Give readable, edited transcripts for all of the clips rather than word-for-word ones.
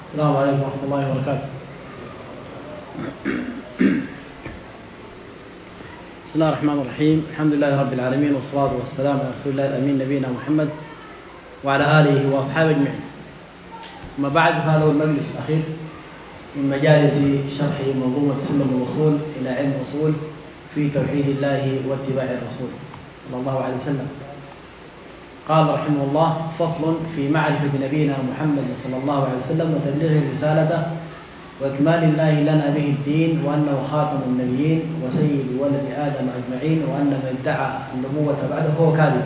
السلام عليكم ورحمة الله وبركاته. بسم الله الرحمن الرحيم. الحمد لله رب العالمين، والصلاة والسلام على رسول الله الأمين نبينا محمد وعلى آله وأصحابه أجمعين. أما بعد، هذا هو المجلس الأخير من مجالس شرح منظومة سلم الوصول إلى علم الأصول في توحيد الله واتباع الرسول صلى الله عليه وسلم. قال رحمه الله: فصل في معرفة نبينا محمد صلى الله عليه وسلم وتبليغ رسالته وإكمال الله لنا به الدين، وأنه خاتم النبيين وسيد ولد آدم أجمعين، وأن من ادعى النبوة بعده فهو كاذب.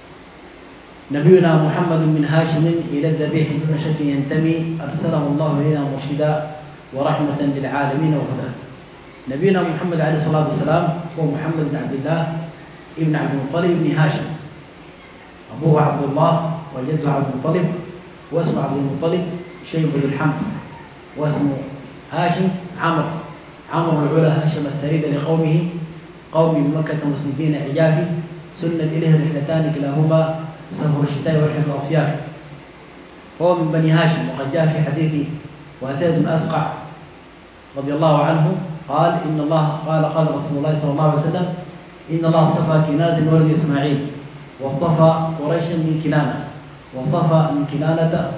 نبينا محمد من هاشم إلى الذبيح دون شك ينتمي، أرسله الله إلينا مرشدا ورحمة للعالمين وهدى. نبينا محمد عليه الصلاة والسلام هو محمد بن عبد الله ابن عبد المطلب بن هاشم، أبوه عبد الله وجده عبد المطلب، واسمه عبد المطلب شيب بن الحمد، واسمه هاشم عمرو العلا هاشم الثريد لقومه، قوم من مكة مسلمين عجافي، سنت إليه رحلتان كلاهما سفر الشتاء ورحلة الأصياف. هو من بني هاشم، وقد جاء في حديث وأتاد بن أسقع رضي الله عنه قال: قال رسول الله صلى الله عليه وسلم: إن الله اصطفى كنانة من ولد إسماعيل، واصطفى قريشا من كنانة، واصطفى من كنانة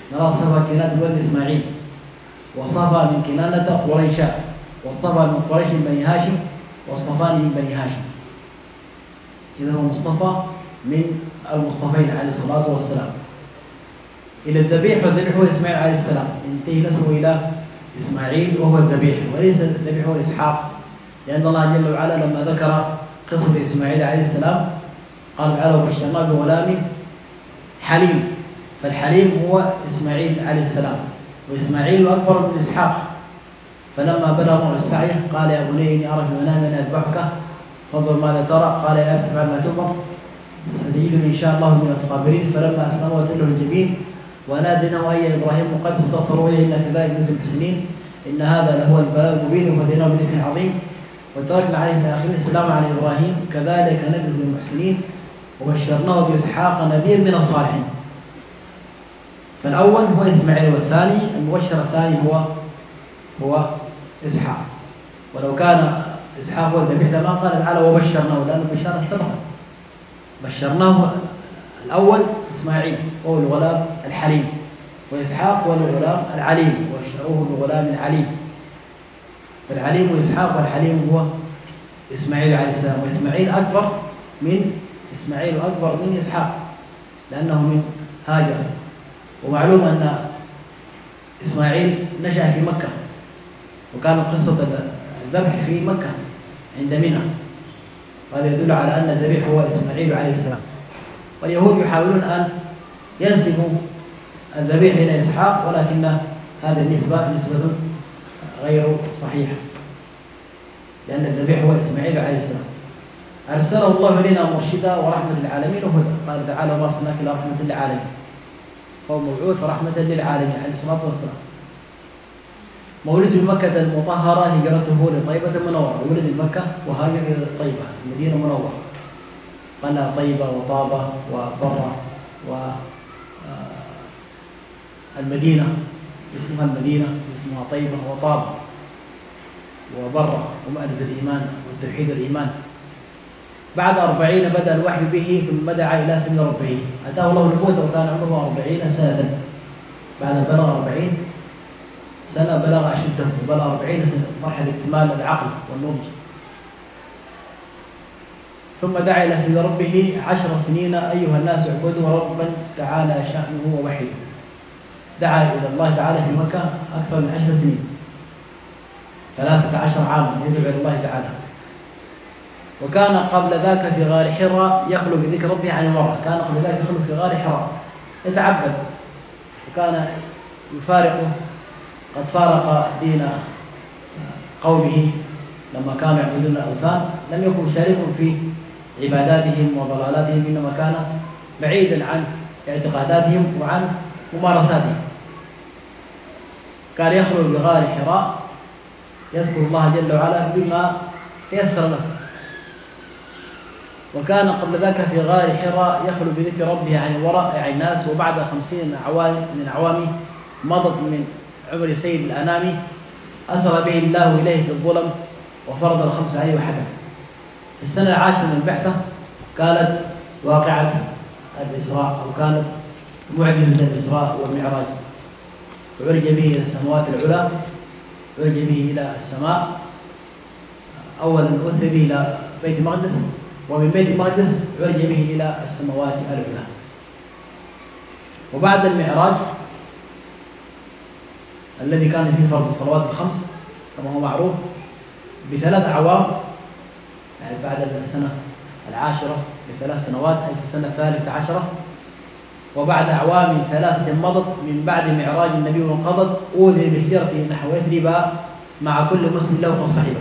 من ولد إسماعيل، واصطفى من كنانة قريشا، واصطفى من قريش بني هاشم، واصطفاني من بني هاشم. إذا هو مصطفى من المصطفين عليه الصلاة والسلام. إلى الذبيح، والذبيح هو إسماعيل عليه السلام، ينتهي نسبه إلى إسماعيل وهو الذبيح، وليس الذبيح هو إسحاق، لأن الله جل وعلا لما ذكر قصة إسماعيل عليه السلام قال تعالى: وبشرناه بغلام حليم. فالحليم هو إسماعيل عليه السلام، وإسماعيل أكبر من إسحاق. فلما بلغ معه السعي قال: يا بني إني أرى في المنام أن أذبحك فانظر ماذا ترى. قال: يا أبت افعل ما تؤمر ستجدني إن شاء الله من الصابرين. فلما أسلم وتله الجبين وناديناه: أي إبراهيم قد استغفروا لي إن كذلك نجزي المحسنين، إن هذا لهو البلاء المبين، وهديناه بذكر عظيم، وتركنا عليه في الآخرين السلام على إبراهيم كذلك نجزي المحسنين، وبشرناه بإسحاق نبيا من الصالحين. فالأول هو إسماعيل، والثاني المبشر الثاني هو إسحاق. ولو كان إسحاق هو الذبيح لما قال تعالى وبشرناه، لأن البشارة سبقت. بشرناه الأول إسماعيل وهو الغلام الحليم، وإسحاق هو الغلام العليم، وبشروه بالغلام العليم. فالعليم وإسحاق والحليم هو إسماعيل عليه السلام، وإسماعيل أكبر من إسحاق لأنه من هاجر. ومعلوم أن إسماعيل نشأ في مكة، وكانت قصة الذبح في مكة عند منى، وهذا يدل على أن الذبيح هو إسماعيل عليه السلام. واليهود يحاولون أن ينسبوا الذبيح إلى إسحاق، ولكن هذه النسبة غير صحيحة، لأن الذبيح هو إسماعيل عليه السلام. أرسله الله إلينا مرشدا ورحمة للعالمين وهدى. قال تعالى: وما أرسلناك إلا رحمة للعالمين، فهو مبعوث رحمة للعالمين عليه الصلاة والسلام. مولد بمكة المطهرة، هجرته لطيبة المنورة. ولد بمكة وهاجر إلى طيبة المدينة المنورة، قال طيبة وطابة وضرة، والمدينة اسمها المدينة، اسمها طيبة وطابة وضرة، ومأرز الإيمان والتوحيد الإيمان. بعد 40 بدأ الوحي به، ثم دعا إلى سبيل ربه. أتاه الله النبوة وكان عمره 40 سنة. بعد بلغ 40 سنة بلغ أشده، وبلغ 40 سنة مرحلة اكتمال العقل والنضج. ثم دعا إلى سبيل ربه 10 سنين: أيها الناس اعبدوا ربا تعالى شأنه ووحيه. دعا إلى الله تعالى في مكة أكثر من 10 سنين، 13 عاما يدعو إلى الله تعالى. وكان قبل ذاك في غار حراء يخلو بذكر ربه عن المرة. كان قبل ذاك يخلو في غار حراء يتعبد، وكان قد فارق دين قومه لما كانوا يعبدون الأوثان. لم يكن شاركهم في عباداتهم وضلالاتهم، إنما كان بعيدا عن اعتقاداتهم وعن ممارساتهم. كان يخلو بغار حراء يذكر الله جل وعلا بما يسر له. وكان قبل ذاك في غار حراء يخلو بذكر ربه عن الوراء عن الناس. وبعد 50 من الأعوام مضت من عمر سيد الأنام أسر به الله إليه في الظلم وفرض الخمس عليه وحده. في السنة العاشرة من البعثة كانت واقعة الإسراء، أو كانت معجزة الإسراء والمعراج، وعرج به إلى السماوات العلى، عرج به إلى السماء. أولا أسر به إلى بيت المقدس، ومن بيت المقدس عرج به إلى السماوات العلى. وبعد المعراج الذي كان فيه فرض الصلوات الخمس كما هو معروف ب3 أعوام، يعني بعد السنة العاشرة ب3 سنوات، أي في السنة 13، وبعد أعوام 3 مضت من بعد معراج النبي وانقضت، أوذي بهجرته نحو يثرب مع كل مسلم له فصحبه.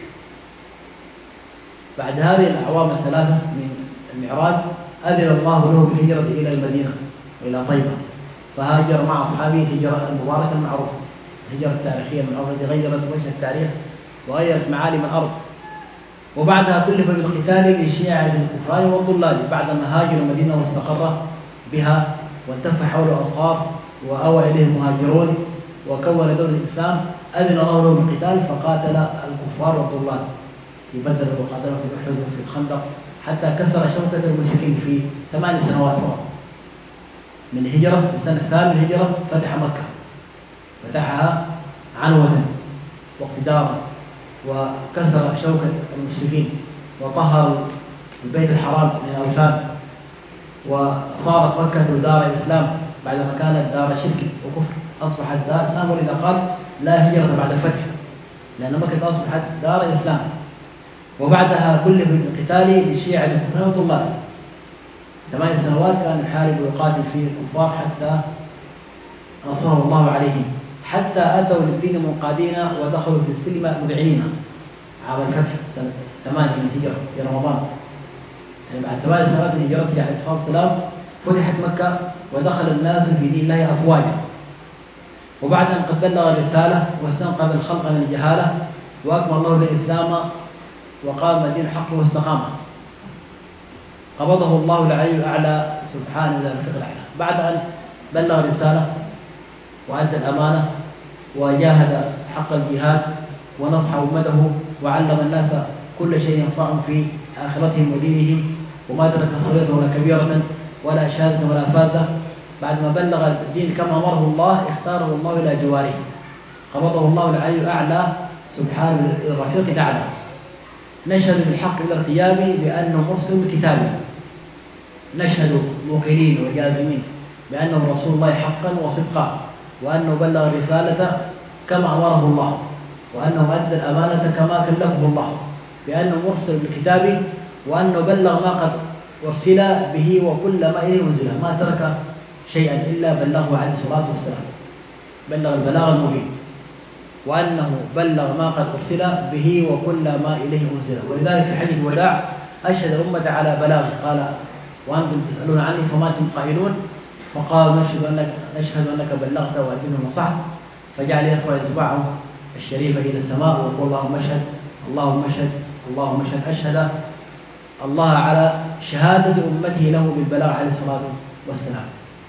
بعد هذه الأعوام 3 من المعراج أذن الله له بالهجرة إلى المدينة وإلى طيبة، فهاجر مع أصحابه الهجرة المباركة المعروفة، الهجرة التاريخية المعروفة التي غيرت وجه التاريخ وغيرت معالم الأرض. وبعدها كلف بالقتال لشيعة الكفار والضلال بعدما هاجر المدينة واستقر بها والتف حول الأنصار وأوى إليه المهاجرون وكون دولة الإسلام. أذن الله له بالقتال فقاتل الكفار والضلال في بدر وقاتلهم في أحد وفي الخندق، حتى كسر شوكة المشركين في 8 سنوات فقط من الهجرة. في السنة الثانية من الهجرة فتح مكة، فتحها عنوة واقتدارا، وكسر شوكة المشركين وطهر البيت الحرام من الأوثان، وصارت مكة دار الإسلام بعدما كانت دار شرك وكفر، أصبحت دار الإسلام. ولذا قال لا هجرة بعد الفتح، لأن مكة أصبحت دار الإسلام. وبعدها كلف بالقتال للشيعة الكفار والضلال 8 سنوات كان يحارب ويقاتل فيه الكفار حتى نصره الله عليهم، حتى أتوا للدين منقادين ودخلوا في السلم مذعنين عام الفتح سنة 8 من الهجرة في رمضان. يعني بعد 8 سنوات من هجرته عليه الصلاة والسلام فتحت مكة ودخل الناس في دين الله أفواجا. وبعد أن قد بلغ الرسالة واستنقذ الخلق من الجهالة وأكمل الله الإسلام وقام دين الحق واستقام، قبضه الله العلي الأعلى سبحانه إلى الرفيق الأعلى بعد أن بلغ الرسالة وأدى الأمانة وجاهد حق الجهاد ونصح أمته وعلم الناس كل شيء ينفعهم في آخرتهم ودينهم، وما ترك صغيرة ولا كبيرة ولا شاذة ولا فاذة. بعد ما بلغ الدين كما أمره الله اختاره الله إلى جواره، قبضه الله العلي الأعلى سبحانه الرفيق الأعلى. نشهد بالحق بالارتياب بأنه مرسل بكتابه، نشهد موقنين وجازمين بأنه رسول الله حقا وصدقا، وأنه بلغ الرسالة كما أمره الله، وأنه أدى الأمانة كما كلفه الله، بأنه مرسل بالكتاب، وأنه بلغ ما قد أرسل به وكل ما إليه أنزل، ما ترك شيئا إلا بلغه عليه الصلاة والسلام، بلغ البلاغ المبين، وأنه بلغ ما قد أرسل به وكل ما إليه أنزل. ولذلك في حديث الوداع أشهد الأمة على بلاغه، قال وأنتم تسألون عني فما أنتم قائلون؟ فقال نشهد أنك بلغت وأدينا ونصحت، فجعل يرفع إصبعه الشريفة إلى السماء ويقول اللهم اشهد اللهم اشهد اللهم اشهد. أشهد الله على شهادة أمته له بالبلاغ عليه الصلاة والسلام.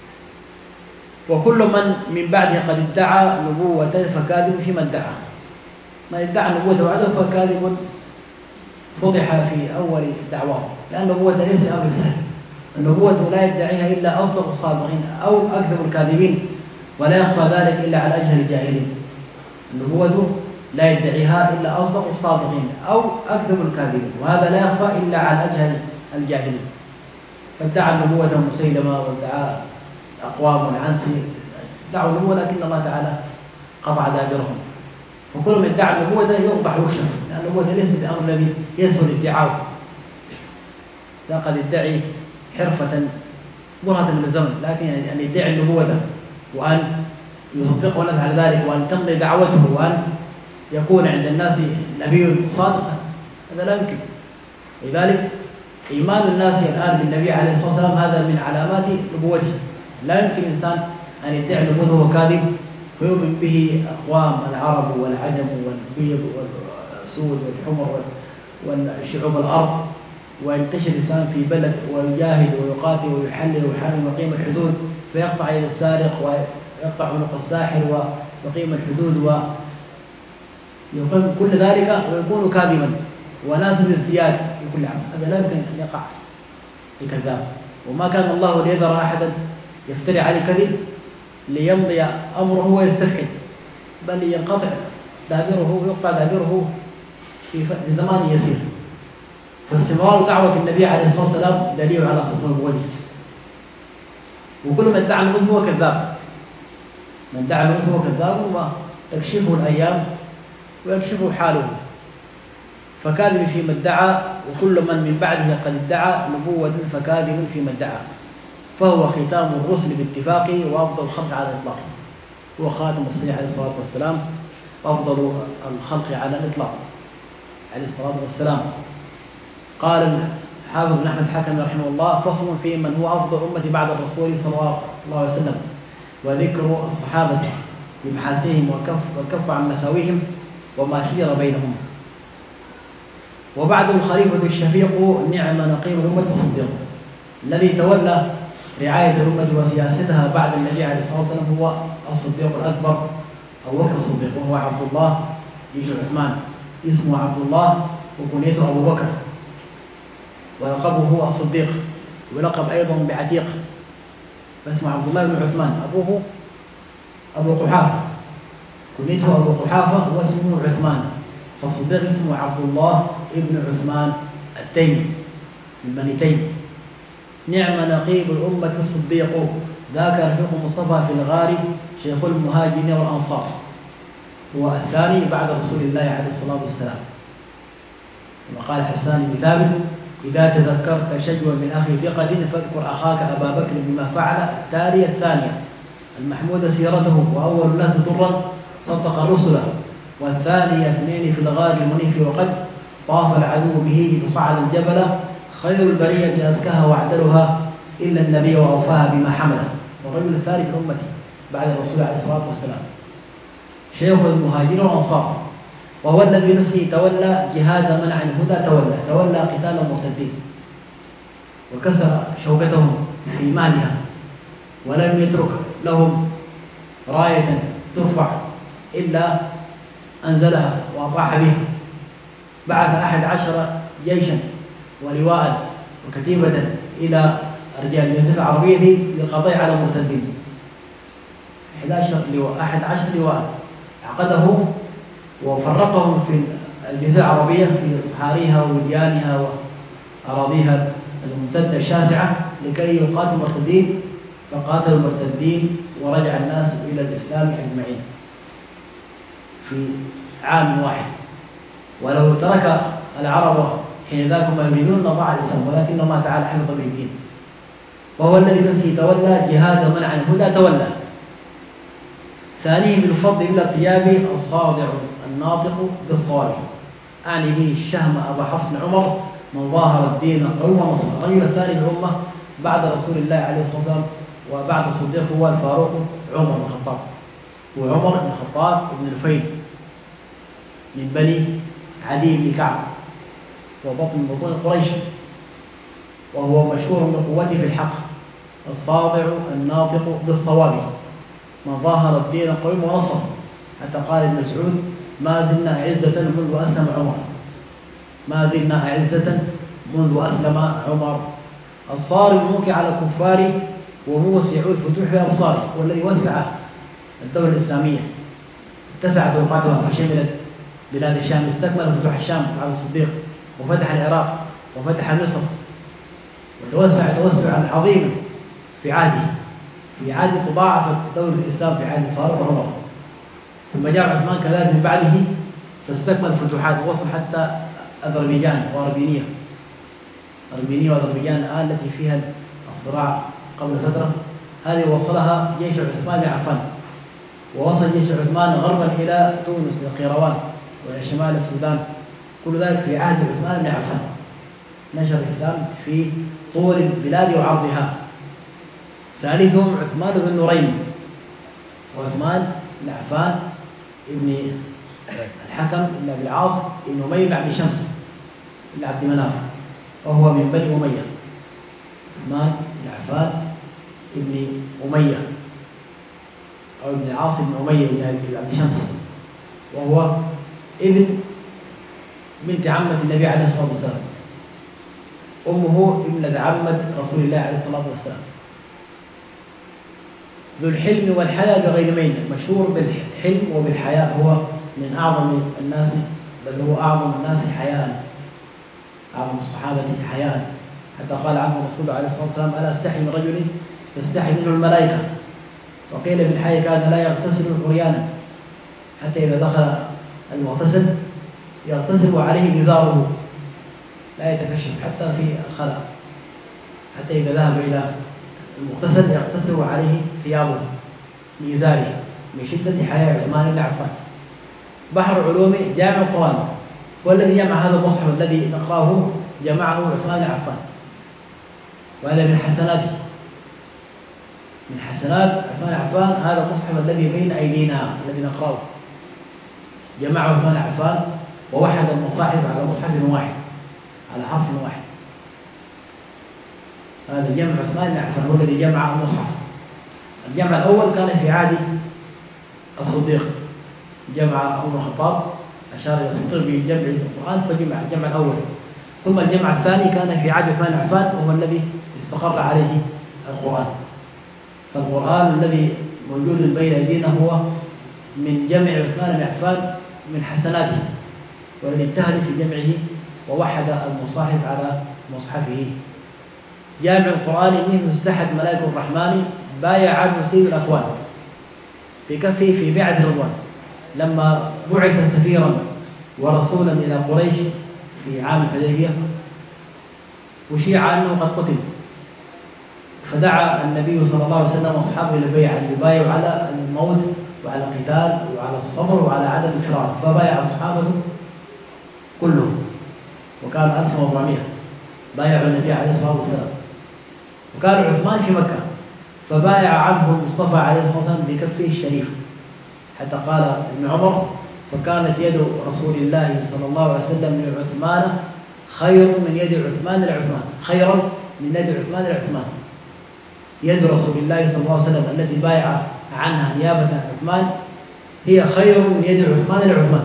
وكل من بعده قد ادعى نبوة فكاذب فيما ادعى، من ادعى نبوة وعده فكاذب فضح في أول دعواه، لأن النبوة ليس أمر سهل، النبوة لا يدعيها إلا أصدق الصادقين أو أكذب الكاذبين، ولا يخفى ذلك إلا على أجهل الجاهلين. النبوة لا يدعيها إلا أصدق الصادقين أو أكذب الكاذبين، وهذا لا يخفى إلا على أجهل الجاهلين. فادعى النبوة مسيلمة وادعى أقوام العنسي دعوا النبوة، لكن الله تعالى قطع دابرهم. وكل من ادعى النبوة يوضح ويكشف، لأن النبوة ليست الأمر الذي يسهل ادعاؤه. قد يدعي حرفة برهة من الزمن، لكن أن يدعي النبوة وأن يصدقه الناس على ذلك وأن تمضي دعوته وأن يكون عند الناس نبي صادقا، هذا لا يمكن. لذلك إيمان الناس الآن بالنبي عليه الصلاة والسلام هذا من علامات نبوته. لا يمكن إنسان أن يدعي النبوة وهو كاذب ويؤمن به أقوام العرب والعجم والبيض والسود والحمر والشعوب الأرض، وينتشر الإنسان في بلد ويجاهد ويقاتل ويحلل ويحرم ويقيم الحدود، فيقطع يد السارق ويقطع عنق الساحر ويقيم الحدود ويقيم كل ذلك ويكون كاذبا وناس الازدياد في كل عام، هذا لا يمكن أن يقع بكذاب. وما كان الله ليذر أحدا يفتري عليه كذب ليمضي أمره ويستفعل، بل ينقطع دابره ويقطع دابره في زمان يسير. فاستمرار دعوة النبي عليه الصلاة والسلام دليل على صدق نبوته. وكل من ادعى النبوة هو كذاب، من ادعى النبوة هو كذاب وتكشفه الأيام ويكشفه حاله، فكاذب فيما ادعى، وكل من بعده قد ادعى نبوة فكاذب فيما ادعى، فهو ختام الرسل باتفاقه وأفضل الخلق على الإطلاق، هو خاتم الرسول عليه الصلاة والسلام أفضل الخلق على الإطلاق عليه الصلاة والسلام. قال حافظ بن أحمد الحكمي رحمه الله: فصل في من هو أفضل أمتي بعد الرسول صلى الله عليه وسلم، وذكر الصحابة بمحاسنهم والكف عن مساويهم وما شجر بينهم. وبعد الخليفة الشفيق نعم نقيب الأمة الصديق، الذي تولى رعاية الأمة وسياستها بعد النبي عليه الصلاة والسلام هو الصديق الأكبر أبو بكر الصديق، وهو عبد الله بن عثمان، اسمه عبد الله وكنيته أبو بكر، ولقبه الصديق، ولقب أيضا بعتيق، فاسمه عبد الله بن عثمان، أبوه أبو قحافة، كنيته أبو قحافة واسمه عثمان، فالصديق اسمه عبد الله ابن عثمان التيمي من بني تيم. نعم نقيب الأمة الصديق، ذاك رفيق مصطفى في الغار، شيخ المهاجرين والأنصار، هو الثاني بعد رسول الله عليه الصلاة والسلام. وقال حسان بن ثابت: إذا تذكرت شجوا من أخي ثقة فاذكر أخاك أبا بكر بما فعل التالي الثانية، المحمود سيرته وأول الناس ضرا صدق الرسل، والثانية اثنين في الغار المنيف وقد طاف العدو به فصعد الجبل، خير البرية أزكاها واعدلها إلا النبي وأوفاها بما حمله. والرجل الثالث في أمتي بعد الرسول عليه الصلاة والسلام، شيخ المهاجرين والأنصار، وهو الذي نفسه تولى جهاد منع الهدى، تولى قتال المرتدين وكسر شوكتهم في مالها، ولم يترك لهم راية ترفع إلا أنزلها وأطاح بها. بعث 11 جيشا ولواء وكتيبة إلى رجال الجزيرة العربية للقضاء على المرتدين، 11 لواء عقده وفرقهم في الجزيرة العربية في صحاريها ووديانها وأراضيها الممتدة الشاسعة لكي يقاتل المرتدين، فقاتلوا المرتدين ورجع الناس إلى الإسلام أجمعين في عام واحد. ولو ترك العرب حين ذاك ما يريدون ضاع الإسلام، ولكن الله تعالى حفظ به الدين. وهو الذي نفسه تولى جهاد منع الهدى، تولى. ثانيه بالفضل إلى ثياب الصادع الناطق بالصواب، أعني به الشهم أبا حفص عمر من ظاهر الدين قوم ونصر. الرجل الثاني الأمة بعد رسول الله عليه الصلاة والسلام وبعد الصديق هو الفاروق عمر بن الخطاب، وعمر بن الخطاب بن نفيل من بني عدي بن كعب وبطن من بطون قريش، وهو مشهور بقوته في الحق، الصادع الناطق بالصواب من ظاهر الدين قوم ونصر، حتى قال ابن مسعود: ما زلنا أعزة منذ أسلم عمر، ما زلنا أعزة منذ أسلم عمر. الصارم الموقع على الكفار وموسع الفتوح في أبصاره، والذي وسع الدولة الإسلامية، اتسعت وقعتها فشملت بلاد الشام، استكمل فتوح الشام على الصديق وفتح العراق وفتح مصر، وتوسع توسعا عظيما في عهده، في عهد تضاعفت دولة الإسلام في عهد الفاروق وعمر. ثم جاء عثمان كذلك من بعده فاستكمل الفتوحات ووصل حتى أذربيجان وأرمينيا، أرمينيا وأذربيجان الآن التي فيها الصراع قبل فترة، هذه وصلها جيش عثمان بن عفان، ووصل جيش عثمان غربا إلى تونس القيروان وإلى شمال السودان، كل ذلك في عهد عثمان بن عفان. نشر الإسلام في طول البلاد وعرضها. ثالثهم عثمان بن نورين، وعثمان بن عفان ابن الحكم بن أبي العاص بن أمية بن عبد شمس بن عبد مناف، وهو من بني أمية. عثمان بن عفان ابن أمية أو ابن العاص بن أمية بن عبد شمس، وهو ابن بنت عمة النبي عليه الصلاة والسلام، أمه ابنة عمة رسول الله عليه الصلاة والسلام، ذو الحلم والحياء بغير مين، مشهور بالحلم وبالحياء، هو من أعظم الناس، بل هو أعظم الناس حياء، أعظم الصحابة حياء، حتى قال عنه رسول الله عليه الصلاة والسلام: ألا أستحي من رجل تستحي منه الملائكة. وقيل بالحي كان لا يغتسل عريانا، حتى إذا دخل المغتسل يغتسل وعليه إزاره لا يتكشف حتى في الخلاء، حتى إذا ذهب إلى المغتسل يغتسل وعليه ثيابه لإزاره من شدة حياء عثمان بن عفان. بحر علوم جامع القرآن، والذي جمع هذا المصحف الذي نقرأه جمعه عثمان بن عفان، وهذا من حسناته، من حسنات عثمان بن عفان هذا المصحف الذي بين أيدينا الذي نقرأه، جمعه عثمان بن عفان ووحد المصاحف على مصحف واحد، على حرف واحد. هذا جمع عثمان بن عفان هو الذي جمع المصحف. الجمع الأول كان في عهد الصديق، جمع عمر الخطاب، أشار إلى الصديق بجمع القرآن فجمع الجمع الأول. ثم الجمع الثاني كان في عهد عثمان بن عفان، وهو الذي استقر عليه القرآن. فالقرآن الذي موجود بين أيدينا هو من جمع عثمان بن عفان من حسناته، والذي اجتهد في جمعه ووحد المصاحف على مصحفه. جامع القرآن منه استحد ملائكة الرحمن بايع عنه سيد الأكوان بكفه في بيعة رضوان، لما بعث سفيرا ورسولا إلى قريش في عام الحديبية وشيع أنه قد قتل، فدعا النبي صلى الله عليه وسلم أصحابه إلى البيعة أن يبايعوا على الموت وعلى القتال وعلى الصبر وعلى عدم الفرار، فبايع أصحابه كلهم، وكانوا 1400 بايعوا النبي عليه الصلاة والسلام. وكان عثمان في مكة فبايع عمه المصطفى عليه الصلاة والسلام بكفه الشريف، حتى قال ابن عمر: فكانت يد رسول الله صلى الله عليه وسلم لعثمان خير من يد عثمان لعثمان، خيرا من يد عثمان لعثمان. يد رسول الله صلى الله عليه وسلم التي بايع عنها نيابة عن عثمان هي خير من يد عثمان لعثمان،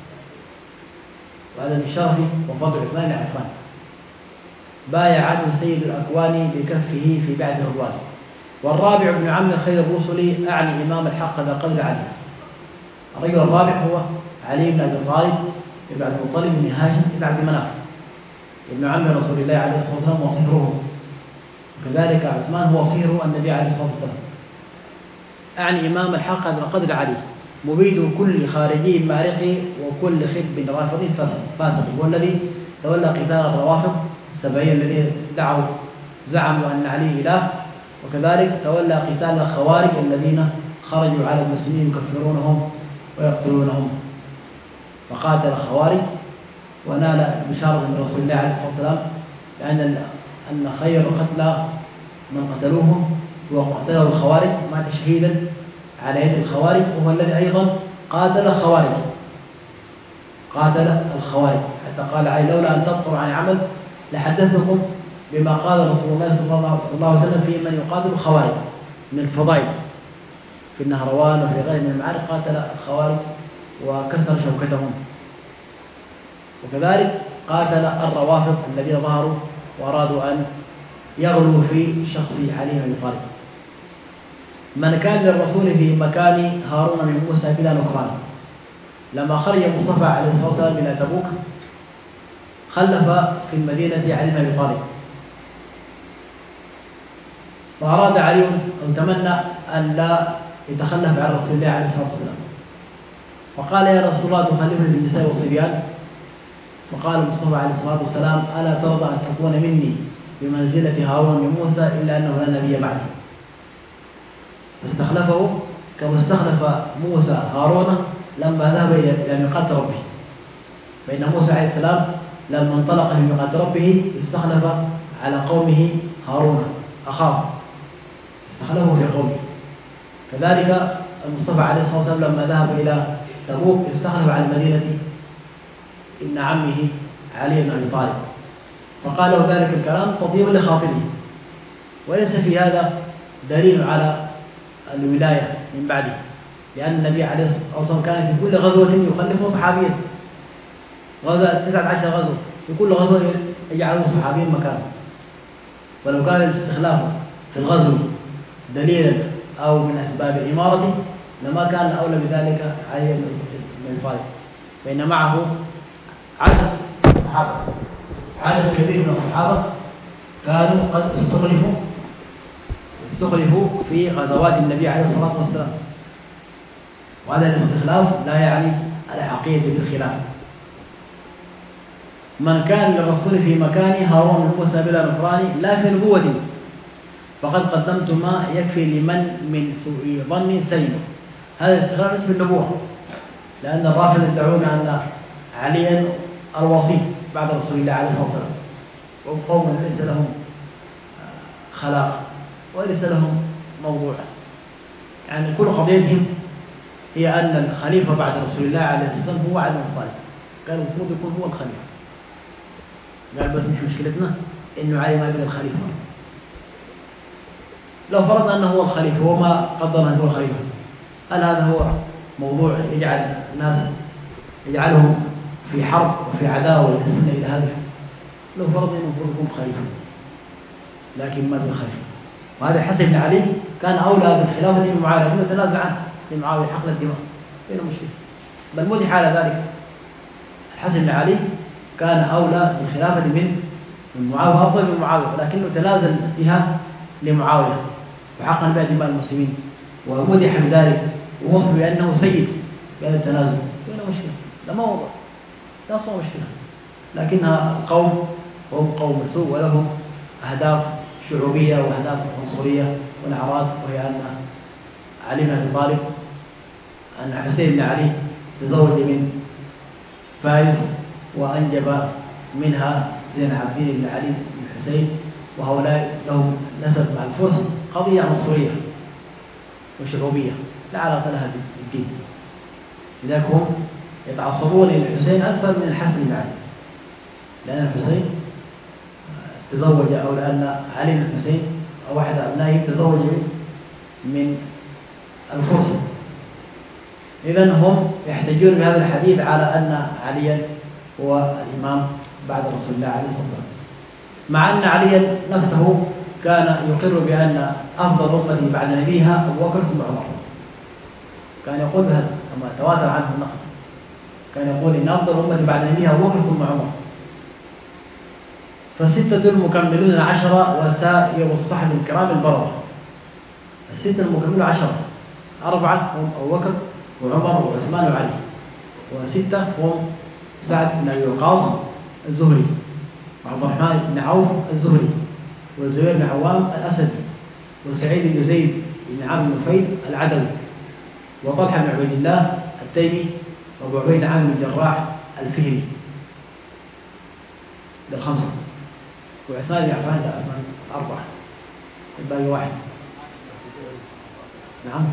وهذا من شرف وفضل عثمان لعثمان. بايع عنه سيد الأكوان بكفه في بعد رضوان. والرابع ابن عم خير الرسل، أعني إمام الحق ذا قدر علي. الرجل الرابع هو علي بن أبي طالب بن عبد المطلب بن هاشم بن عبد مناف، ابن عم رسول الله عليه الصلاة والسلام وصهره، وكذلك عثمان هو صهر النبي عليه الصلاة والسلام. أعني إمام الحق ذا قدر علي، مبيد كل خارجي مارقي وكل خب رافض فاسق، هو الذي تولى قتال الروافض السبعين الذين زعموا أن علي إله، وكذلك تولى قتال الخوارج الذين خرجوا على المسلمين يكفرونهم ويقتلونهم، فقاتل الخوارج ونال بشارة من رسول الله عليه الصلاة والسلام أن خير قتلى من قتلوهم وقتله الخوارج، مات شهيدا على يد الخوارج، وهو الذي أيضا قاتل الخوارج حتى قال عليه: لولا أن تبطروا عن عمل لحدثكم بما قال رسول الله صلى الله عليه وسلم في من يقاتل الخوارج من الفضائل. في النهروان وفي غير من المعارك قاتل الخوارج وكسر شوكتهم، وكذلك قاتل الروافض الذين ظهروا وأرادوا أن يغلوا في شخص علي بن أبي طالب. من كان للرسول في مكان هارون من موسى بلا نكران، لما خرج المصطفى عليه الصلاة والسلام إلى تبوك خلف في المدينة علي بن أبي طالب، فأراد علي أو تمنى أن لا يتخلف عن رسول الله عليه الصلاة والسلام، فقال: يا رسول الله تخلفني في النساء والصبيان؟ فقال المصطفى عليه الصلاة والسلام: ألا ترضى أن تكون مني بمنزلة هارون من موسى إلا أنه لا نبي بعدي؟ فاستخلفه كما استخلف موسى هارون لما ذهب إلى ميقات ربه، فإن موسى عليه السلام لما انطلق في ميقات ربه استخلف على قومه هارون أخاه، استخلفه في قومه. كذلك المصطفى عليه الصلاة والسلام لما ذهب إلى تبوك استخلف على المدينة ابن عمه علي بن أبي طالب، فقال له ذلك الكلام تطيبا لخاطره، وليس في هذا دليل على الولاية من بعده. لأن النبي عليه الصلاة والسلام كان في كل غزوة يخلف صحابيا، غزا 19 غزوة، في كل غزوة يجعله صحابيا مكانه. ولو كان الاستخلاف في الغزو دليلا أو من أسباب الإمارة لما كان أولى بذلك علي بن طالب، فإن معه عدد الصحابة، عدد كبير من الصحابة كانوا قد استخلفوا في غزوات النبي عليه الصلاة والسلام. وهذا الاستخلاف لا يعني الحقيقة بالخلاف. من كان للرسول في مكان هارون بن موسى بلا نكران لا في نبوة فقد قدمت ما يكفي لمن من سوء ظن سلم. هذا الاستخلاف ليس في النبوة، لأن الرافضة يدعون أن عليا الوصي بعد رسول الله عليه الصلاة والسلام، وهم قوم ليس لهم خلاق وليس لهم موضوع. يعني كل قضيتهم هي أن الخليفة بعد رسول الله عليه الصلاة والسلام هو علي بن طالب، كان المفروض يكون هو الخليفة. قال بس مش مشكلتنا إنه علي ما يبقى الخليفة. لو فرضنا أنه هو الخليفة وما قدرنا أنه هو الخليفة، هل هذا هو موضوع يجعل الناس يجعلهم في حرب وفي عداوة ويحسن إلى هذا؟ لو فرضنا أنه المفروض يكون خليفة لكن ما في خليفة، وهذا حسن بن علي كان أولى بالخلافة من معاوية، ثم تنازع عنه لمعاوية حقن الدماء، بين مشكلة. بل مدح على ذلك الحسن بن علي كان أولى بالخلافة من معاوية، أفضل من معاوية، ولكنه تنازل بها لمعاوية وحقن بها دماء المسلمين، ومدح بذلك ووصف بأنه سيد بهذا التنازل، بين مشكلة. لا ما وضع، لا صار مشكلة، لكنها قوم وهم قوم سوء ولهم أهداف شعوبية وأهداف عنصرية والأعراض، وهي أن علي بن أبي طالب، أن حسين بن علي تزوج من فارس وأنجب منها زين العابدين بن علي بن حسين، وهؤلاء لهم نسب مع الفرس، قضية عنصرية وشعوبية لا علاقة لها بالدين. لذلك هم يتعصبون للحسين أكثر من الحسن بن علي، لأن الحسين تزوج، أو لأن علي بن الحسين أو أحد أبنائه تزوج من الفرس. إذن هم يحتجون بهذا الحديث على أن عليا هو الإمام بعد رسول الله عليه الصلاة والسلام، مع أن عليا نفسه كان يقر بأن أفضل أمتي بعد نبيها أبو بكر ثم عمر. كان يقول هذا كما تواتر عنه النقل، كان يقول إن أفضل أمتي بعد نبيها أبو بكر ثم عمر. فستة المكملون 10 وسائر الصحب الكرام البررة. الستة المكملون 10، 4 هم أبو بكر وعمر وعثمان وعلي، و6 هم سعد بن أبي وقاص الزهري، وعبد الرحمن بن عوف الزهري، والزبير بن عوام الأسدي، وسعيد بن زيد بن عامر بن نفيل العدوي، وطلحة بن عبيد الله التيمي، وأبو عبيد عامر بن الجراح الفهري. بالخمسة. وعثمان بن عفان ده 4، الباقي 1. نعم.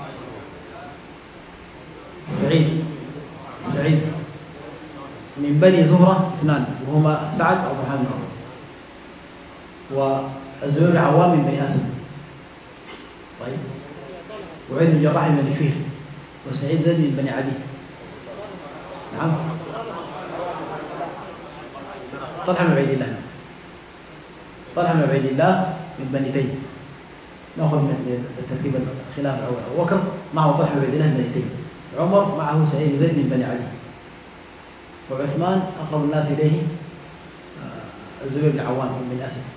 سعيد من بني زهرة 2، وهما سعد وعبد الرحمن بن عوف، والزبير بن عوام من بني أسد. طيب. وعيد بن الجراح من بني فيل، وسعيد زيد من بني عدي. نعم. طلحة بن عبيد الله، طلحة بن عبيد الله من بني تيم. نأخذ من الترتيب الخلاف الأول، أبو بكر معه طلحة بن عبيد الله من بني تيم، عمر معه سعيد زيد من بني علي، وعثمان أقرب الناس إليه الزبير بن عوام من بني أسد،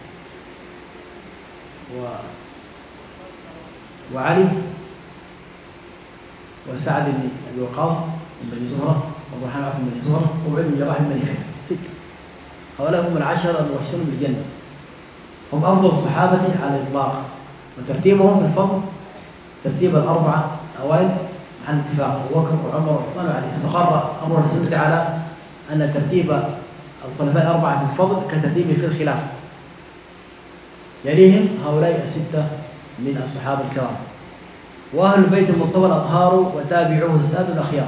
وعلي وسعد بن أبي وقاص من بني زهرة، وأبو الرحمن من بني زهرة، وعبد بن الجراح من بني فهر. 6. هؤلاء هم 10 المبشرون بالجنة، هم أفضل الصحابة على الإطلاق، وترتيبهم في الفضل ترتيب ال4 أوائل عن اتفاق، أبو بكر وعمر وعثمان وعلي. استقر أمر الله تعالى أن ترتيب الخلفاء ال4 في الفضل كترتيبه في الخلافة. يليهم هؤلاء 6 من الصحابة الكرام، وأهل البيت المصطفى الأطهار وتابعوه السادة الأخيار.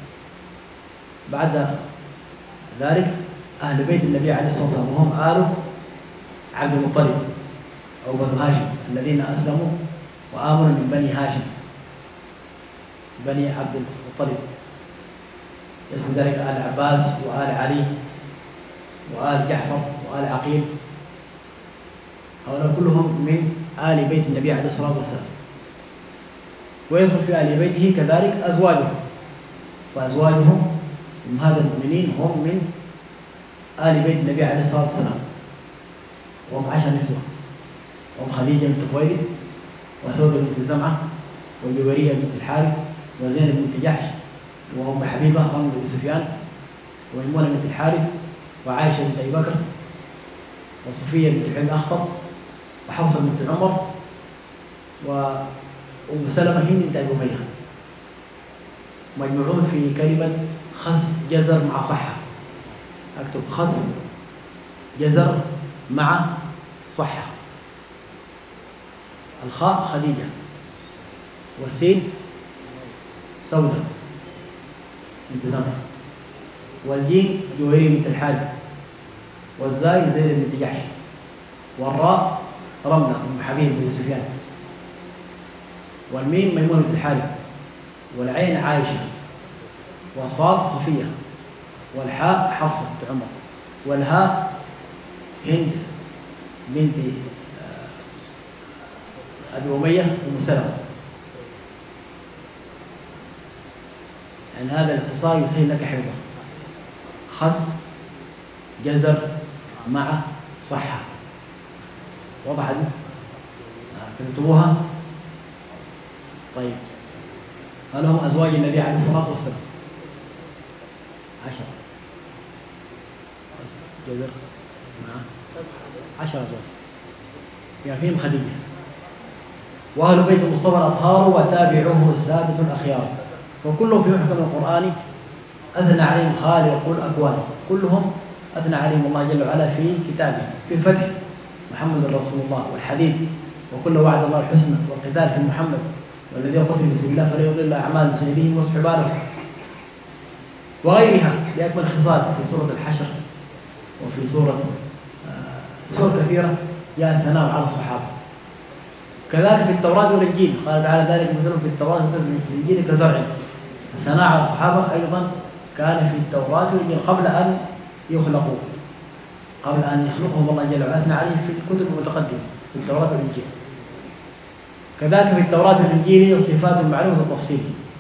بعد ذلك أهل بيت النبي عليه الصلاة والسلام، وهم آل عبد المطلب أو بنو هاشم الذين أسلموا وآمنوا من بني هاشم. بني عبد المطلب، يدخل ذلك آل عباس وآل علي وآل جعفر وآل عقيل، هؤلاء كلهم من آل بيت النبي عليه الصلاة والسلام. ويدخل في آل بيته كذلك أزواجه، وأزواجهم أمهات المؤمنين هم من آل بيت النبي عليه الصلاة والسلام، وهم 10 نسوة، وهم خديجة بنت خويلد، وسودة بنت زمعة، وجويرية بنت الحارث، وزينب بنت جحش، وأم حبيبة أم أبي سفيان، وميمونة بنت الحارث، وعائشة بنت أبي بكر، وصفية بنت حيي الأخطب، وحفصة بنت عمر، وأم سلمة هند بنت أبي أمية، مجموعون في كلمة خس جزر مع صحة. أكتب خس جزر مع صحة. الخاء خديجة، والسين سودة بنت زمرة، والجيم جويرية بنت الحارث، والزاي زينب بنت جحش، والراء رملة أم حبيب بن سفيان، والميم ميمونة بنت الحارث، والعين عائشة، والصاد صفية، والحاء حفصة بنت عمر، والهاء هند بنت أبي أمية أم سلمة. يعني هذا الاختصار يسهل لك حفظه. خس جزر مع صحة. وضح دي؟ فهمتموها؟ طيب، هل هم أزواج النبي عليه الصلاة والسلام؟ 10 جزر مع 10 أزواج، يعني فيهم خديجة. وأهل بيت المصطفى الأطهار وتابعوه السادة الأخيار، وكلهم في محكم القرآن أثنى عليهم خالق الأكوان، كلهم أثنى عليهم الله جل وعلا في كتابه، في الفتح محمد رسول الله، والحديد وكل وعد الله الحسنى، والقتال في محمد، والذي قتل في سبيل الله فلا يضل أعمال مسلمين وصح بارك، وغيرها بأكمل خصال في سورة الحشر، وفي سورة كثيرة جاء الثناء على الصحابة. كذلك في التوراة والإنجيل قال تعالى ذلك مثل في التوراة وفي الإنجيل كزرع. الثناء على الصحابة أيضا كان في التوراة والإنجيل قبل أن يخلقوا، قبل أن يخلقهم الله جل وعلا، أثنى عليهم في الكتب المتقدمة في التوراة والإنجيل. كذلك في التوراة والإنجيل صفات معلومة التفصيل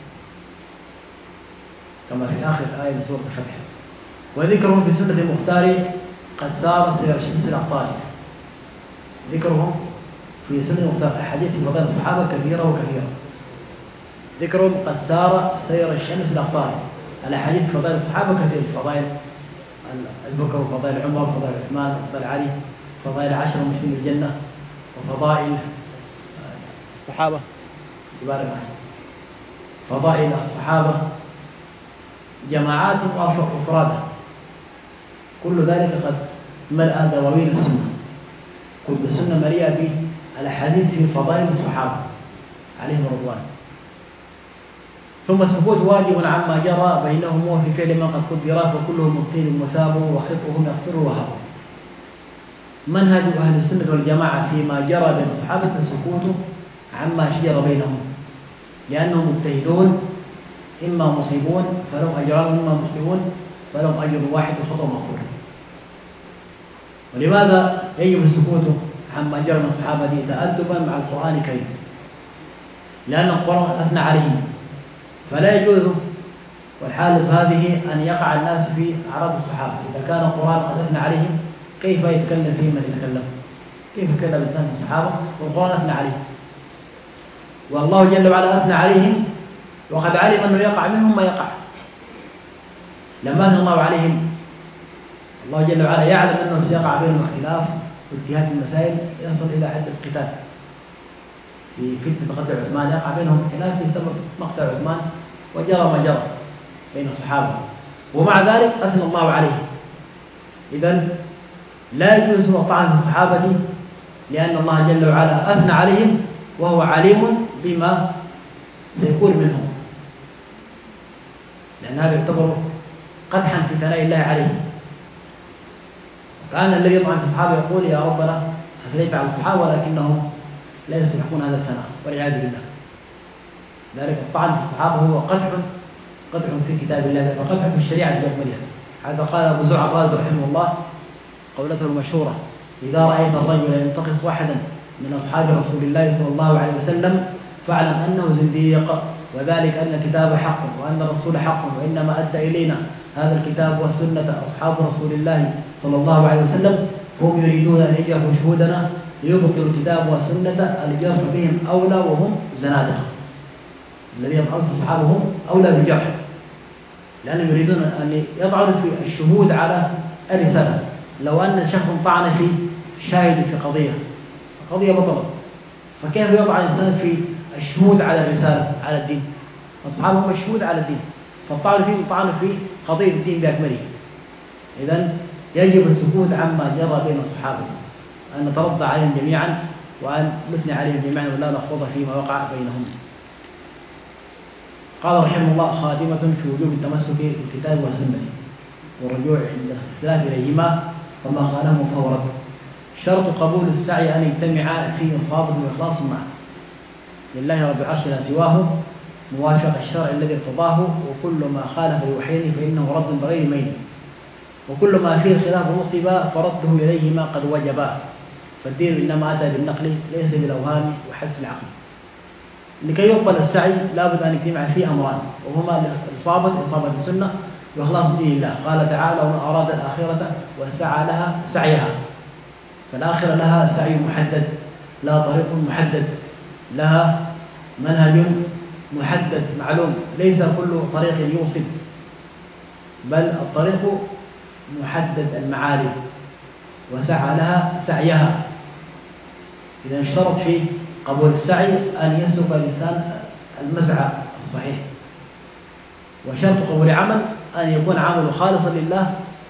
كما في آخر آية من سورة الفتح. وذكرهم في سنة المختار قد سار سير شمس الأقطار. ذكرهم في سنة المختار أحاديث فضائل الصحابة كثيرة وكثيرة. ذكرهم قد سار سير الشمس الأقطار. الأحاديث فضائل الصحابة كثيرة، فضائل البكر وفضائل عمر وفضائل عثمان وفضائل علي، فضائل 10 مبشرين بالجنة، وفضائل الصحابة فضائل الصحابة جماعات وأفرادا، كل ذلك قد ملأ دواوين السنة. كل السنة مليئة بالأحاديث في فضائل الصحابة عليهم الرضوان. ثم السكوت واجب عما جرى بينهم وفي فعل ما قد قدر، فكلهم مبتل مثاب وخطهم يغفر وهاب. منهج أهل السنة والجماعة فيما جرى بين الصحابة السكوت عما شجر بينهم، لأنهم مجتهدون إما مصيبون فلهم أجران، إما مخطئون فلهم أجر واحد وخطأ مغفور. ولماذا يجب السكوت عما جرى من الصحابة دي؟ تأدبا مع القرآن الكريم، لأن القرآن أثنى عليهم، فلا يجوز والحالة هذه أن يقع الناس في أعراض الصحابة. إذا كان القرآن قد أثنى عليهم كيف يتكلم فيه من يتكلم؟ كيف يتكلم لسان الصحابة والقرآن أثنى عليهم؟ والله جل وعلا أثنى عليهم وقد علم أنه يقع منهم ما يقع. لما أثنى الله عليهم، الله جل وعلا يعلم أنه سيقع بينهم اختلاف واجتهاد المسائل يصل إلى حد القتال. في فتنة قتل عثمان يقع بينهم خلاف في سبب مقتل عثمان، وجرى ما جرى بين الصحابة، ومع ذلك أثنى الله عليهم. إذن لا يجوز الطعن في الصحابة لأن الله جل وعلا أثنى عليهم وهو عليم بما سيكون منهم، لأن هذا يعتبر قدحا في ثناء الله عليهم. كان الذي يطعن في الصحابة يقول يا ربنا أثنيت على الصحابة ولكنهم لا يستحقون هذا الثناء والعياذ بالله. ذلك الطعن في الصحابة هو قدح في كتاب الله وقدح في الشريعة بأكملها. هذا قال أبو زرع الرازي رحمه الله قولته المشهورة: إذا رأيت الرجل ينتقص واحدا من أصحاب رسول الله صلى الله عليه وسلم فاعلم أنه زنديق، وذلك أن الكتاب حق وأن الرسول حق، وإنما أدى إلينا هذا الكتاب والسنة أصحاب رسول الله صلى الله عليه وسلم، هم يريدون أن يجرحوا شهودنا ليبطلوا الكتاب والسنة، الجرح بهم أولى وهم زنادقة. الذين يطعنون في الصحابة هم أولى بالجرح، لأنهم يريدون أن يطعنوا في الشهود على الرسالة. لو أن شخص طعن في شاهد في قضية بطلت، فكيف يطعن الإنسان في الشهود على الرسالة على الدين؟ الصحابة هم الشهود على الدين، فالطعن فيه طعن في قضية الدين بأكمله. إذن يجب السكوت عما جرى بين الصحابة، أن نترضى عليهم جميعا وأن نثني عليهم جميعا ولا نخوض فيما وقع بينهم. قال رحمه الله: خاتمة في وجوب التمسك بالكتاب والسنة والرجوع عند الاختلاف إليهما، وما خالفه فهو رد. شرط قبول السعي أن يجتمع فيه إصابة وإخلاص معه لله رب العرش لا سواه، موافق الشرع الذي ارتضاه، وكل ما خالف الوحيين فإنه رد بغير ميل، وكل ما فيه الخلاف مصيبا فرده إليهما قد وجبا، فالدين إنما أتى بالنقل ليس بالأوهام وحدس العقل. لكي يقبل السعي لابد أن يجتمع فيه أمران، وهما إصابة السنة وإخلاص دين الله. قال تعالى: ومن أراد الآخرة وسعى لها سعيها، فالآخرة لها سعي محدد، لها طريق محدد، لها منهج محدد معلوم، ليس كل طريق يوصل، بل الطريق محدد المعالم، وسعى لها سعيها. إذا اشترط في قبول السعي أن يسلك الإنسان المسعى الصحيح. وشرط قبول عمل أن يكون عمله خالصا لله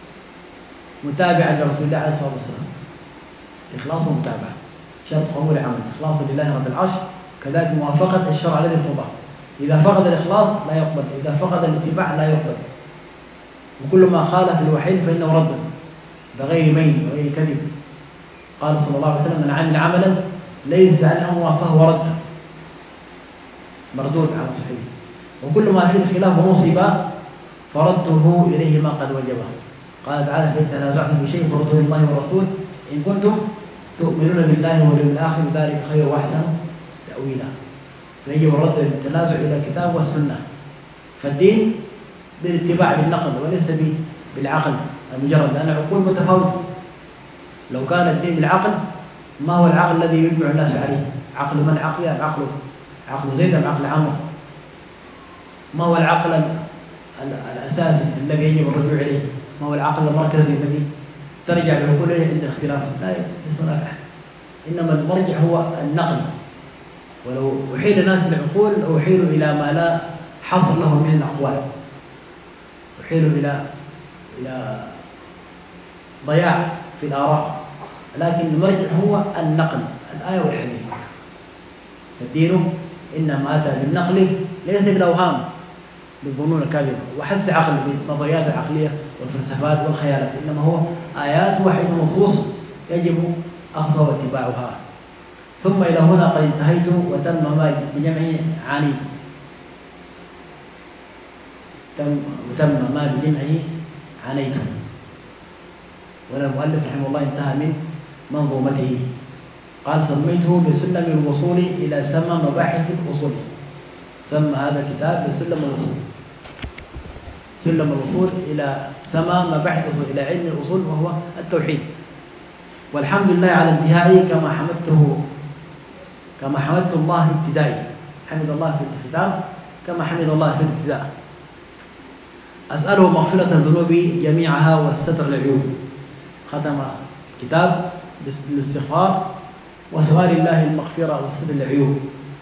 متابعا لرسول الله عليه الصلاة والسلام، إخلاص ومتابعة. شرط قبول عمل إخلاص لله رب العرش، كذلك موافقة الشرع الذي ارتضاه. إذا فقد الإخلاص لا يقبل، إذا فقد الاتباع لا يقبل. وكل ما خالف الوحيد فإنه رد بغير ميل وغير كذب. قال صلى الله عليه وسلم: من عمل عملا ليس عليه أمره فهو رد، مردود على صحيح. وكل ما فيه الخلاف ونصب فرده إليه ما قد وجبه. قال تعالى: فإن تنازعتم في شيء فردوه إلى الله والرسول إن كنتم تؤمنون بالله واليوم الآخر ذلك خير وأحسن تأويلا. فيجب الرد بالتنازع إلى الكتاب والسنة. فالدين بالاتباع بالنقل وليس بالعقل المجرد، لأن العقول متفاوتة. لو كان الدين بالعقل، ما هو العقل الذي يجمع الناس عليه؟ عقل من؟ عقل زيد أم عقل عمرو؟ ما هو العقل الأساسي الذي يجب الرجوع إليه؟ ما هو العقل المركزي الذي ترجع العقول إليه عند اختلاف؟ لا ليس هناك أحد، إنما المرجع هو النقل. ولو أحيل الناس بالعقول أحيلوا إلى ما لا حصر له من الأقوال، أحيلوا إلى ضياع في الآراء. لكن المرجع هو النقل، الآية والحديث. فالدين إنما أتى بالنقل ليس بالأوهام بالظنون الكاذبة وحث عقل بالنظريات العقلية والفلسفات والخيالات، إنما هو آيات وحي ونصوص يجب أخذها واتباعها. ثم إلى هنا قد انتهيت وتم ما بجمع عنيد، تم ما بجمعه عنيت. والمؤلف رحمه الله انتهى من منظومته. قال: سميته بسلم الوصول إلى سما مباحث الأصول. سمى هذا الكتاب بسلم الوصول، سلم الوصول إلى سما مباحث الأصول، إلى علم الأصول وهو التوحيد. والحمد لله على انتهائه كما حمدت الله في ابتدائي. حمد الله في الختام كما حمد الله في الابتداء. أسأله مغفرة الذنوب جميعها واستتر العيوب. ختم كتاب بالاستغفار وسؤال الله المغفرة وستر العيوب،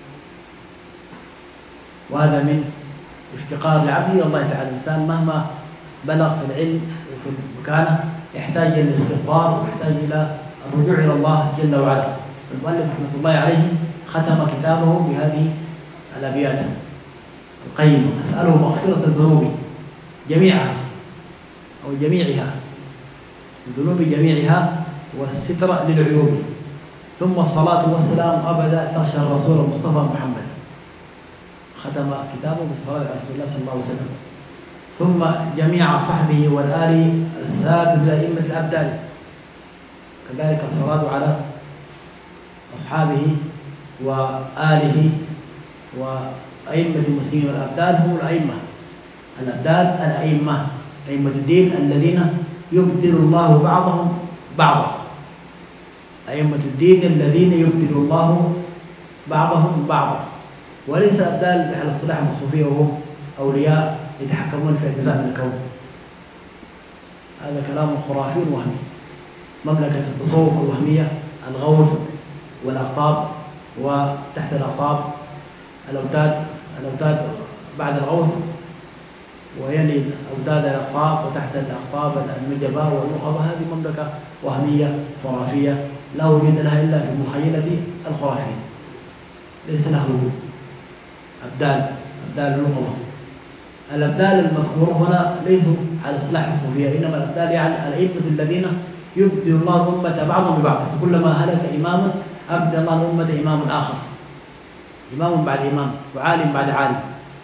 وهذا من افتقار العبد إلى الله تعالى. الإنسان مهما بلغ في العلم وفي المكانة يحتاج إلى الاستغفار ويحتاج إلى الرجوع إلى الله جل وعلا. المؤلف رحمة الله عليه ختم كتابه بهذه الأبيات القيمة: أسأله مغفرة الذنوب جميعها أو جميعها، الذنوب جميعها، والستر للعيوب، ثم الصلاة والسلام أبدا تغشى الرسول المصطفى محمد ختم كتابه بالصلاة على رسول الله صلى الله عليه وسلم. ثم جميع صحبه والآل السادة أئمة الأبدال، كذلك الصلاة على أصحابه وآله وأئمة المسلمين والأبدال. هم الأئمة الأبدال، الأئمة أئمة الدين الذين يبدل الله بعضهم بعضا، أئمة الدين الذين يبدل الله بعضهم بعضا، وليس أبدال على اصطلاح الصوفية وهم أولياء يتحكمون في أجزاء من الكون. هذا كلام خرافي وهمي. مملكة التصوف الوهمية، الغوث والأقطاب، وتحت الأقطاب الأوتاد بعد الغوث، ويلي أوتاد الأقطاب، وتحت الأقطاب النجبة والنخبة. هذه مملكة وهمية خرافية لا وجود لها إلا في مخيلة الخرافيين، ليس لها وجود. أبدال النخبة، الأبدال المذكور هنا ليسوا على اصطلاح الصوفية، إنما الأبدال يعني الأئمة الذين يبدل الله الأمة بعضهم ببعض، فكلما هلك إمام أبدل الله الأمة إمام آخر، إمام بعد إمام وعالم بعد عالم.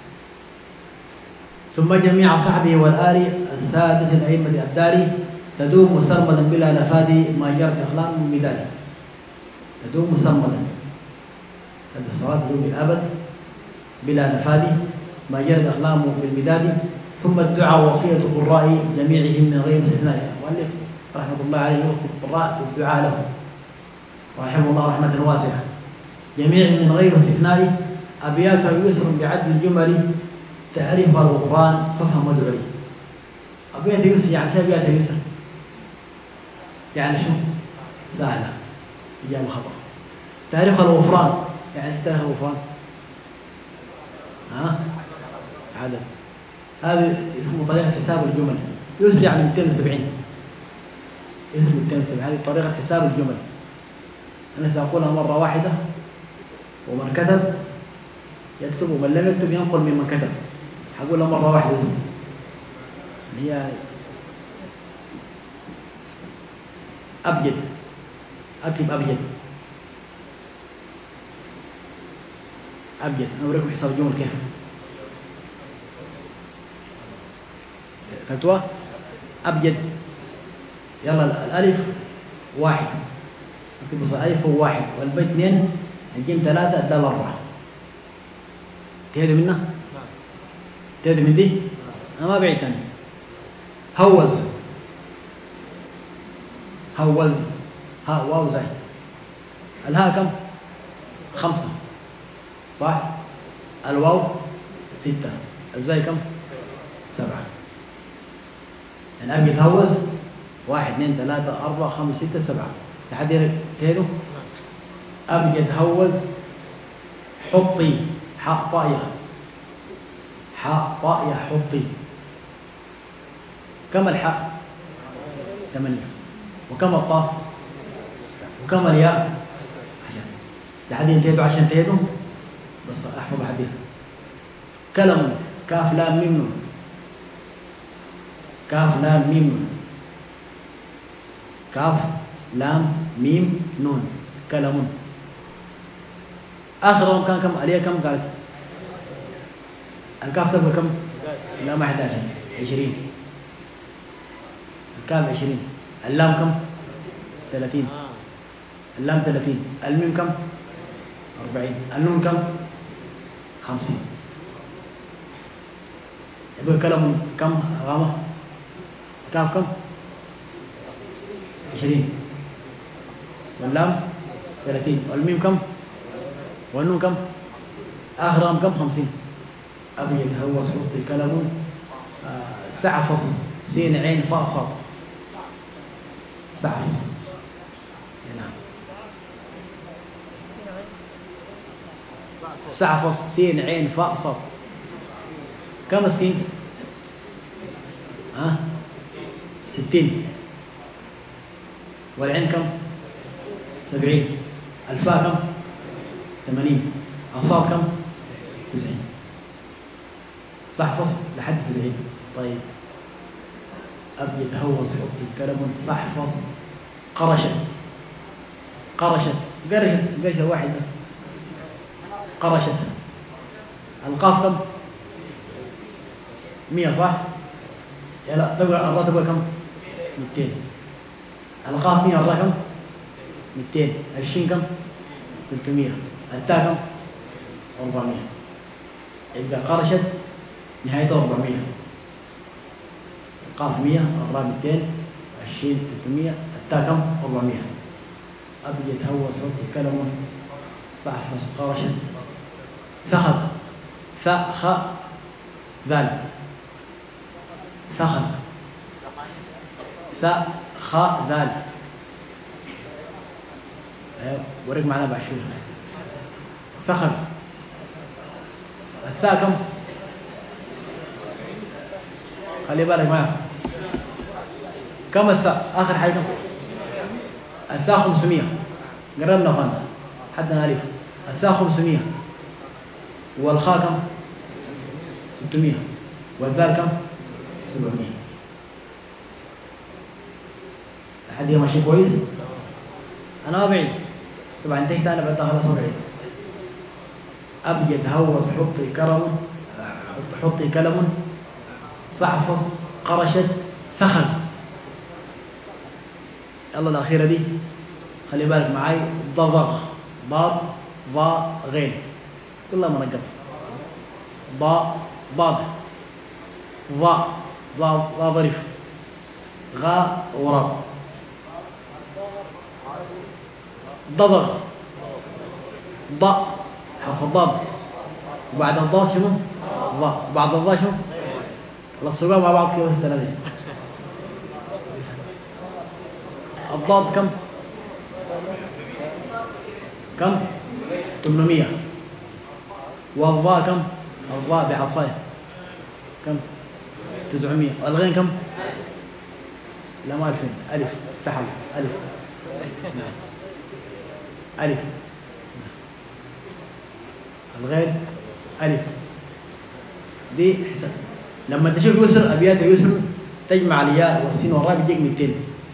ثم جميع صحبه والآل السادة الأئمة الأبدال تدوم سرمدا بلا نفاد ما جرت أخلاق من مداد. تدوم سرمدا، هذه الصلاة تدوم بالأبد بلا نفاد ما جرت أخلاقه بالمداد. ثم الدعاء وصية القراء جميعهم من غير استثناء. المؤلف رحمة الله عليه يوصي القراء بالدعاء لهم رحمه الله رحمة واسعة، جميعهم من غير استثناء. أبياتها يسر بعد الجمل تعرف الغفران فافهم وادعو لي. أبيات يسر يعني كيف أبيات يسر؟ يعني شو؟ سهلة، إجابة خطأ. تعرف الغفران يعني تعرف الغفران عدد، هذا اسمه طريقة حساب الجمل. يسر يعني 270، يسر 270، هذه طريقة حساب الجمل. أنا سأقولها مرة واحدة، ومن كتب يكتب ومن لم يكتب ينقل ممن كتب. هقولها مرة واحدة بس، هي أبجد، أكتب أبجد. أنا أوريكم حساب الجمل كيف. فتوى أبجد. يلا الألف 1، أكتب بص الألف هو 1 والبيت 2، الجيم 3، الدال 4. تهدي منها؟ تهدي من دي؟ أنا ما بعيد تاني. هوز ها واو زي. الها كم؟ 5 صح؟ الواو 6، الزاي كم؟ 7. يعني أبي يتهوز 1 2 3 4 5 6 7 لحد هنا. أبي يتهوز حطي حاء طاء حطي. كم الحاء؟ 8. وكم الطاء؟ وكم الياء؟ 10. لحد ينتهي عشان تهدوا بس احفظ حديث. كلم كاف لام ميم نون، كاف لام ميم، كاف لام ميم نون، كلم. آخرهم كان كم؟ عليه كم قالت؟ الكاف تبقى كم؟ لا ما 11 20. الكاف 20. اللام كم؟ 30. اللام 30. الميم كم؟ 40. النون كم؟ 50. يبقى كلام كم غامة؟ كاف كم؟ 20. واللام 30. والميم كم؟ والنون كم؟ آخرهم كم؟ 50. أبيض هو صوت الكلام سعفص سين عين فاء صاد. سعفص. نعم. سعفص سين عين فاء صاد. كم السين؟ 60. والعين كم؟ 70. الفاء كم؟ 80. الصاد كم؟ 90. صح فصل لحد 90. طيب أبي يتهوص الكلام صح فصل. قرشت قرشت واحدة. قرشت القاف كم؟ 100 صح؟ لا تبقى الراء تبقى كم؟ 200. القاف 100 الراء كم؟ 200. الشين كم؟ 300. التاء كم؟ 400. يبقى قرشت نهايته 400. القاف 100 الراء 200 الشين 300 التاء كم؟ 400. أبيض هوس رد كلم صحفص قرشت فخذ فخ ذال فخذ فخ ذال ورق معنا بعشر فخذ. الثاء كم؟ خلي بالك معنا كم الثاء؟ آخر حاجة كم؟ الثاء 500. قربنا فانا حتى نعرف الثاء 500 والخاء كم؟ 600 والذال كم؟ 700. لحد يوم ماشي كويس؟ أنا ما بعيد طبعا انتهيت أنا بعد خلاص ما بعيد. أبيض هوس حطي كرم حطي كلم صحفص قرشت فخذ. يلا الأخيرة دي خلي بالك معاي ضغ ضاد ضا غين كلها منقطة. ضا ضاد ضا ضا ضا ظريف غا وراب ضضغ ضاء حرف الضاد وبعد الضاد شنو؟ ضاء وبعد الضاد شنو؟ لصقوها مع بعض كده الثلاثة. الضاد كم؟ كم؟ 800. والضاء كم؟ الضاء بعصاية كم؟ 900. والغين كم؟ لا ما 2000. ألف تحل ألف ألف الغين ألف دي حساب. لما تشوف يسر أبيات يسر تجمع الياء والسين والراء بيجيك 200.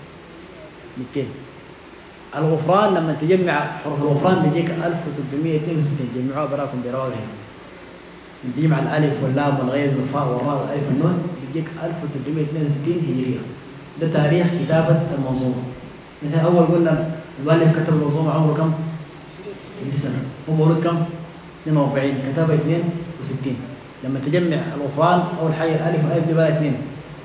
الغفران لما تجمع حروف الغفران بيجيك 1362. جمعوها براكم برواهم. تجمع الألف واللام والغين والفاء والراء والألف والنون بيجيك 1362 هجرية. ده تاريخ كتابة المنظومة. مثلا أول قلنا المؤلف كتب المنظومة عمره كم؟ 20 سنة. هو مولود كم؟ 42. كتبها 62. لما تجمع الغفران أول حاجة الألف والألف دي بقى 2.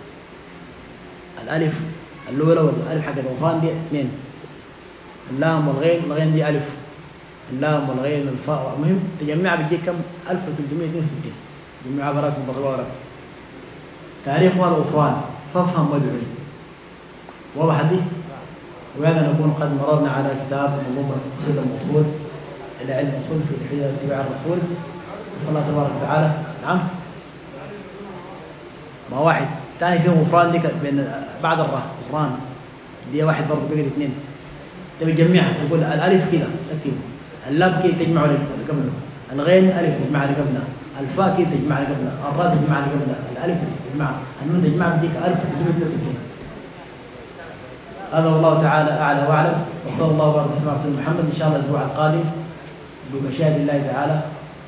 الألف الأولى والألف حق الغفران دي 2. اللام والغين الغين دي ألف اللام والغين الفاء. المهم تجمعها بيجيك كم؟ 1362. جمعها براكم بغلورة. تاريخها الغفران فافهم وادعي. واضح دي؟ وهذا نكون قد مررنا على كتاب منظومة التقصير الموصول إلى علم الأصول في الحية اتباع الرسول صلى الله تبارك وتعالى. نعم ما واحد ثاني فيه غفران دي بين بعد الراء غفران دي واحد برضه بقى 2. تبي تجمعها تقول الألف كده اكتب اللام كده تجمعه قبله الغين ألف تجمعها قبلها الفاء كده تجمعها قبلها الراء تجمعها قبلها الألف تجمعها النون تجمعها بديك 1362. هذا والله تعالى أعلى وأعلم. وصلى الله وبارك وسلم على سيدنا محمد. إن شاء الله الأسبوع القادم بمشيئة الله تعالى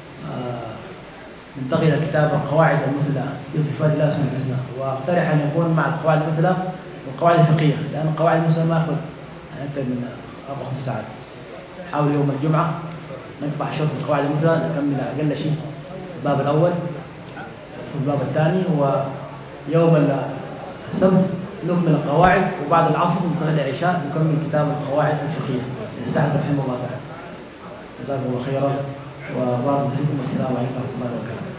ننتقل إلى كتاب القواعد المثلى في صفات الله سبحانه وتعالى. وأقترح أن يكون مع القواعد المثلى والقواعد الفقهية لأن القواعد المثلى ما أخذ أكثر من 4-5 ساعات. حاول يوم الجمعة نقطع شوط القواعد المثلى نكمل أقل شيء الباب الأول في الباب الثاني. ويوم السبت نكمل القواعد وبعد العصر ننتقل العشاء نكمل كتاب القواعد الفقهية للسعد رحمه الله تعالى. جزاكم الله خيرا وبارك فيكم والسلام عليكم ورحمة الله وبركاته.